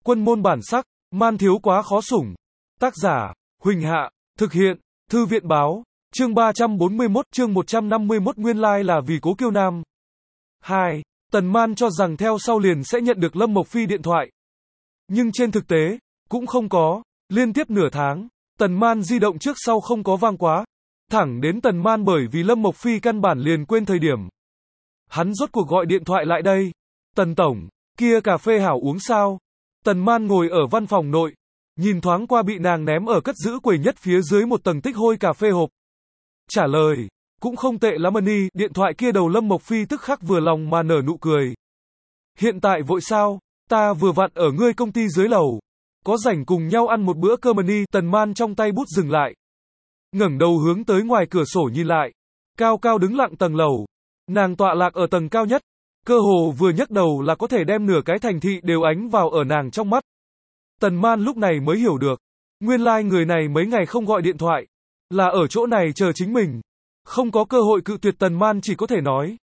Quân môn bản sắc, man thiếu quá khó sủng. Tác giả, Huỳnh Hạ, thực hiện, Thư viện báo, chương 341, chương 151 nguyên lai là vì Cố Kiêu Nam. 2. Tần Man cho rằng theo sau liền sẽ nhận được Lâm Mộc Phi điện thoại. Nhưng trên thực tế, cũng không có, liên tiếp nửa tháng, Tần Man di động trước sau không có vang quá. Thẳng đến Tần Man bởi vì Lâm Mộc Phi căn bản liền quên thời điểm. Hắn rốt cuộc gọi điện thoại lại đây. Tần tổng, kia cà phê hảo uống sao? Tần Man ngồi ở văn phòng nội, nhìn thoáng qua bị nàng ném ở cất giữ quầy nhất phía dưới một tầng tích hôi cà phê hộp. Trả lời, cũng không tệ lắm Ân. Điện thoại kia đầu Lâm Mộc Phi tức khắc vừa lòng mà nở nụ cười. Hiện tại vội sao? Ta vừa vặn ở ngươi công ty dưới lầu. Có rảnh cùng nhau ăn một bữa cơm Ân. Tần Man trong tay bút dừng lại. Ngẩng đầu hướng tới ngoài cửa sổ nhìn lại. Cao cao đứng lặng tầng lầu. Nàng tọa lạc ở tầng cao nhất. Cơ hồ vừa nhấc đầu là có thể đem nửa cái thành thị đều ánh vào ở nàng trong mắt. Tần Man lúc này mới hiểu được. Nguyên lai người này mấy ngày không gọi điện thoại. Là ở chỗ này chờ chính mình. Không có cơ hội cự tuyệt Tần Man chỉ có thể nói.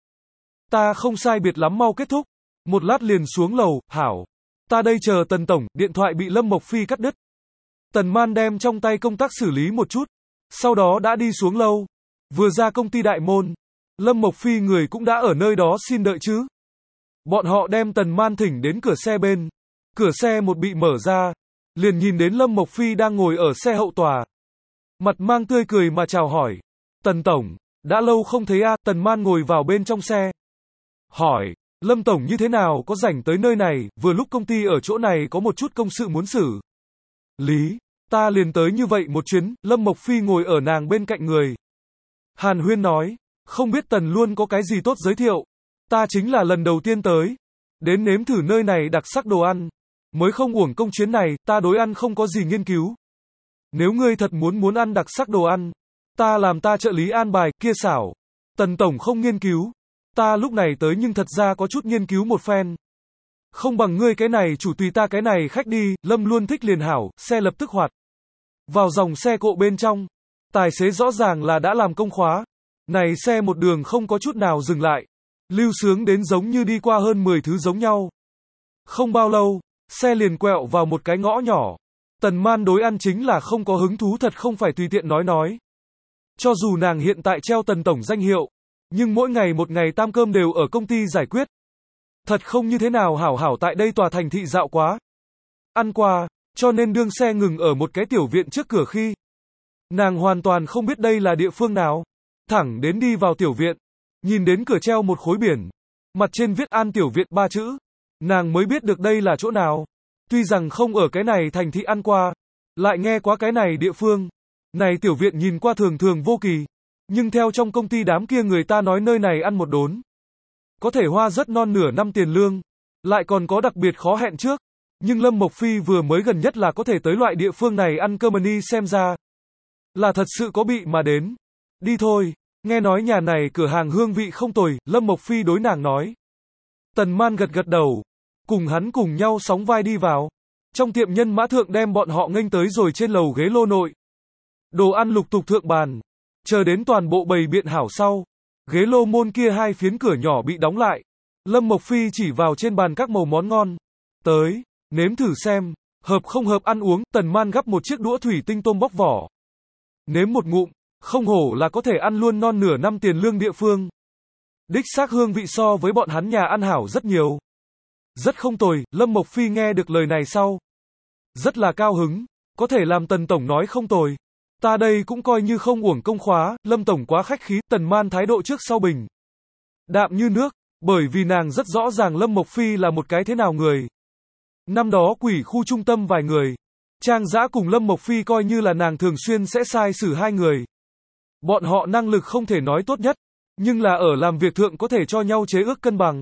Ta không sai biệt lắm mau kết thúc. Một lát liền xuống lầu, hảo. Ta đây chờ Tần tổng, điện thoại bị Lâm Mộc Phi cắt đứt. Tần Man đem trong tay công tác xử lý một chút. Sau đó đã đi xuống lâu. Vừa ra công ty đại môn. Lâm Mộc Phi người cũng đã ở nơi đó xin đợi chứ. Bọn họ đem Tần Man thỉnh đến cửa xe bên. Cửa xe một bị mở ra. Liền nhìn đến Lâm Mộc Phi đang ngồi ở xe hậu tòa. Mặt mang tươi cười mà chào hỏi. Tần tổng, đã lâu không thấy a. Tần Man ngồi vào bên trong xe. Hỏi, Lâm tổng như thế nào có rảnh tới nơi này, vừa lúc công ty ở chỗ này có một chút công sự muốn xử lý. Ta liền tới như vậy một chuyến. Lâm Mộc Phi ngồi ở nàng bên cạnh người. Hàn huyên nói, không biết Tần luôn có cái gì tốt giới thiệu. Ta chính là lần đầu tiên tới. Đến nếm thử nơi này đặc sắc đồ ăn. Mới không uổng công chuyến này, ta đối ăn không có gì nghiên cứu. Nếu ngươi thật muốn ăn đặc sắc đồ ăn, ta làm ta trợ lý an bài, kia xảo. Tần tổng không nghiên cứu. Ta lúc này tới nhưng thật ra có chút nghiên cứu một phen. Không bằng ngươi cái này chủ tùy ta cái này khách đi. Lâm luôn thích liền hảo, xe lập tức hoạt. Vào dòng xe cộ bên trong. Tài xế rõ ràng là đã làm công khóa. Này xe một đường không có chút nào dừng lại. Lưu sướng đến giống như đi qua hơn 10 thứ giống nhau. Không bao lâu, xe liền quẹo vào một cái ngõ nhỏ. Tần Man đối ăn chính là không có hứng thú thật không phải tùy tiện nói. Cho dù nàng hiện tại treo Tần tổng danh hiệu, nhưng mỗi ngày một ngày tam cơm đều ở công ty giải quyết. Thật không như thế nào hảo tại đây tòa thành thị dạo quá. Ăn qua, cho nên đương xe ngừng ở một cái tiểu viện trước cửa khi. Nàng hoàn toàn không biết đây là địa phương nào. Thẳng đến đi vào tiểu viện. Nhìn đến cửa treo một khối biển. Mặt trên viết An Tiểu Viện 3 chữ. Nàng mới biết được đây là chỗ nào. Tuy rằng không ở cái này thành thị ăn qua. Lại nghe qua cái này địa phương. Này tiểu viện nhìn qua thường thường vô kỳ. Nhưng theo trong công ty đám kia người ta nói nơi này ăn một đốn. Có thể hoa rất non nửa năm tiền lương. Lại còn có đặc biệt khó hẹn trước. Nhưng Lâm Mộc Phi vừa mới gần nhất là có thể tới loại địa phương này ăn cơm Ân. Xem ra là thật sự có bị mà đến. Đi thôi. Nghe nói nhà này cửa hàng hương vị không tồi, Lâm Mộc Phi đối nàng nói. Tần Man gật đầu. Cùng hắn cùng nhau sóng vai đi vào. Trong tiệm nhân mã thượng đem bọn họ nghênh tới rồi trên lầu ghế lô nội. Đồ ăn lục tục thượng bàn. Chờ đến toàn bộ bày biện hảo sau. Ghế lô môn kia hai phiến cửa nhỏ bị đóng lại. Lâm Mộc Phi chỉ vào trên bàn các màu món ngon. Tới, nếm thử xem. Hợp không hợp ăn uống. Tần Man gắp một chiếc đũa thủy tinh tôm bóc vỏ. Nếm một ngụm. Không hổ là có thể ăn luôn non nửa năm tiền lương địa phương. Đích xác hương vị so với bọn hắn nhà ăn hảo rất nhiều. Rất không tồi. Lâm Mộc Phi nghe được lời này sau. Rất là cao hứng. Có thể làm Tần tổng nói không tồi. Ta đây cũng coi như không uổng công khóa. Lâm tổng quá khách khí. Tần Man thái độ trước sau bình đạm như nước. Bởi vì nàng rất rõ ràng Lâm Mộc Phi là một cái thế nào người. Năm đó quỷ khu trung tâm vài người. Trang Dã cùng Lâm Mộc Phi coi như là nàng thường xuyên sẽ sai xử hai người. Bọn họ năng lực không thể nói tốt nhất, nhưng là ở làm việc thượng có thể cho nhau chế ước cân bằng.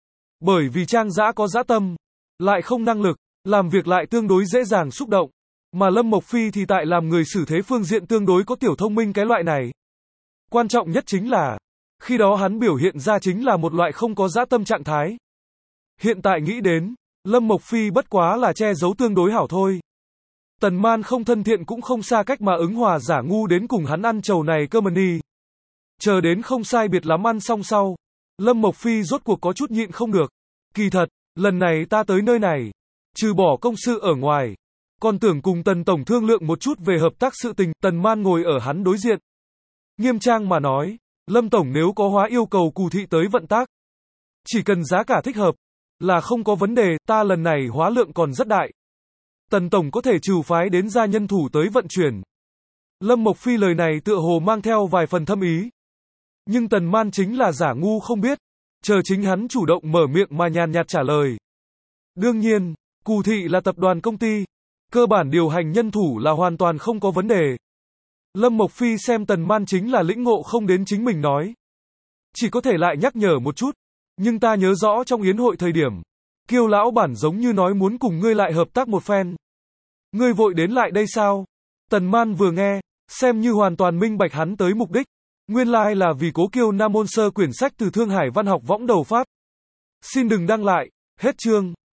Bởi vì Trang Dã có dã tâm, lại không năng lực, làm việc lại tương đối dễ dàng xúc động. Mà Lâm Mộc Phi thì tại làm người xử thế phương diện tương đối có tiểu thông minh cái loại này. Quan trọng nhất chính là, khi đó hắn biểu hiện ra chính là một loại không có dã tâm trạng thái. Hiện tại nghĩ đến, Lâm Mộc Phi bất quá là che giấu tương đối hảo thôi. Tần Man không thân thiện cũng không xa cách mà ứng hòa giả ngu đến cùng hắn ăn chầu này cơm Ân. Chờ đến không sai biệt lắm ăn xong sau. Lâm Mộc Phi rốt cuộc có chút nhịn không được. Kỳ thật, lần này ta tới nơi này. Trừ bỏ công sự ở ngoài, còn tưởng cùng Tần Tổng thương lượng một chút về hợp tác sự tình, Tần Man ngồi ở hắn đối diện. Nghiêm trang mà nói, Lâm Tổng nếu có hóa yêu cầu Cù Thị tới vận tác, chỉ cần giá cả thích hợp, là không có vấn đề, ta lần này hóa lượng còn rất đại. Tần Tổng có thể trừ phái đến gia nhân thủ tới vận chuyển. Lâm Mộc Phi lời này tựa hồ mang theo vài phần thâm ý. Nhưng Tần Man chính là giả ngu không biết, chờ chính hắn chủ động mở miệng mà nhàn nhạt trả lời. Đương nhiên, Cù Thị là tập đoàn công ty, cơ bản điều hành nhân thủ là hoàn toàn không có vấn đề. Lâm Mộc Phi xem Tần Man chính là lĩnh ngộ không đến chính mình nói. Chỉ có thể lại nhắc nhở một chút, nhưng ta nhớ rõ trong yến hội thời điểm, Kiêu lão bản giống như nói muốn cùng ngươi lại hợp tác một phen. Ngươi vội đến lại đây sao? Tần Man vừa nghe, xem như hoàn toàn minh bạch hắn tới mục đích. Nguyên lai là vì Cố Kiêu Nam môn sơ quyển sách từ Thương Hải Văn học võng đầu phát. Xin đừng đăng lại, hết chương.